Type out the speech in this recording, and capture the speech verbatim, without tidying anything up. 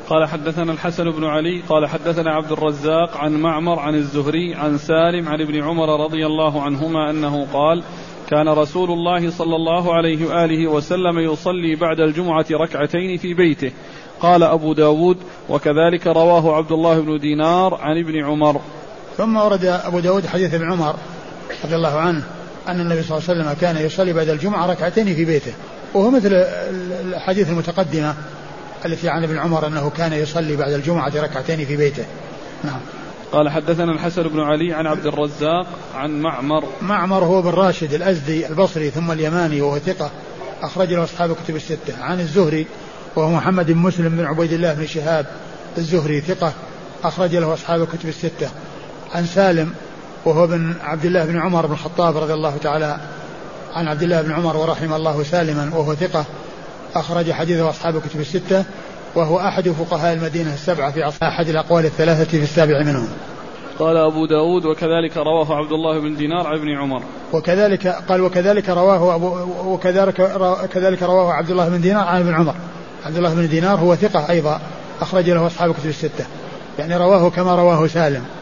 قال حدثنا الحسن بن علي قال حدثنا عبد الرزاق عن معمر عن الزهري عن سالم عن ابن عمر رضي الله عنهما أنه قال كان رسول الله صلى الله عليه وآله وسلم يصلي بعد الجمعة ركعتين في بيته. قال أبو داود وكذلك رواه عبد الله بن دينار عن ابن عمر. ثم ورد أبو داود حديث ابن عمر رضي الله عنه أن النبي صلى الله عليه وسلم كان يصلي بعد الجمعة ركعتين في بيته، وهو مثل الحديث المتقدمة التي عن ابن عمر أنه كان يصلي بعد الجمعة ركعتين في بيته. نعم. قال حدثنا الحسن بن علي عن عبد الرزاق عن معمر. معمر هو بن راشد الأزدي البصري ثم اليماني وهو ثقة أخرج له أصحاب كتب الستة. عن الزهري وهو محمد بن مسلم بن عبيد الله بن شهاب الزهري ثقة أخرج له أصحاب كتب الستة. عن سالم وهو بن عبد الله بن عمر بن الخطاب رضي الله تعالى عن عبد الله بن عمر ورحم الله سالما وهو ثقة أخرج حديثه أصحاب كتب الستة، وهو أحد فقهاء المدينة السبعة في عصر أحد الأقوال الثلاثة في السابع منهم. قال أبو داود وكذلك رواه عبد الله بن دينار عن ابن عمر. وكذلك قال وكذلك رواه أبو وكذلك كذلك رواه عبد الله بن دينار عن ابن عمر. عبد الله بن دينار هو ثقة أيضا أخرج له أصحاب كتب الستة، يعني رواه كما رواه سالم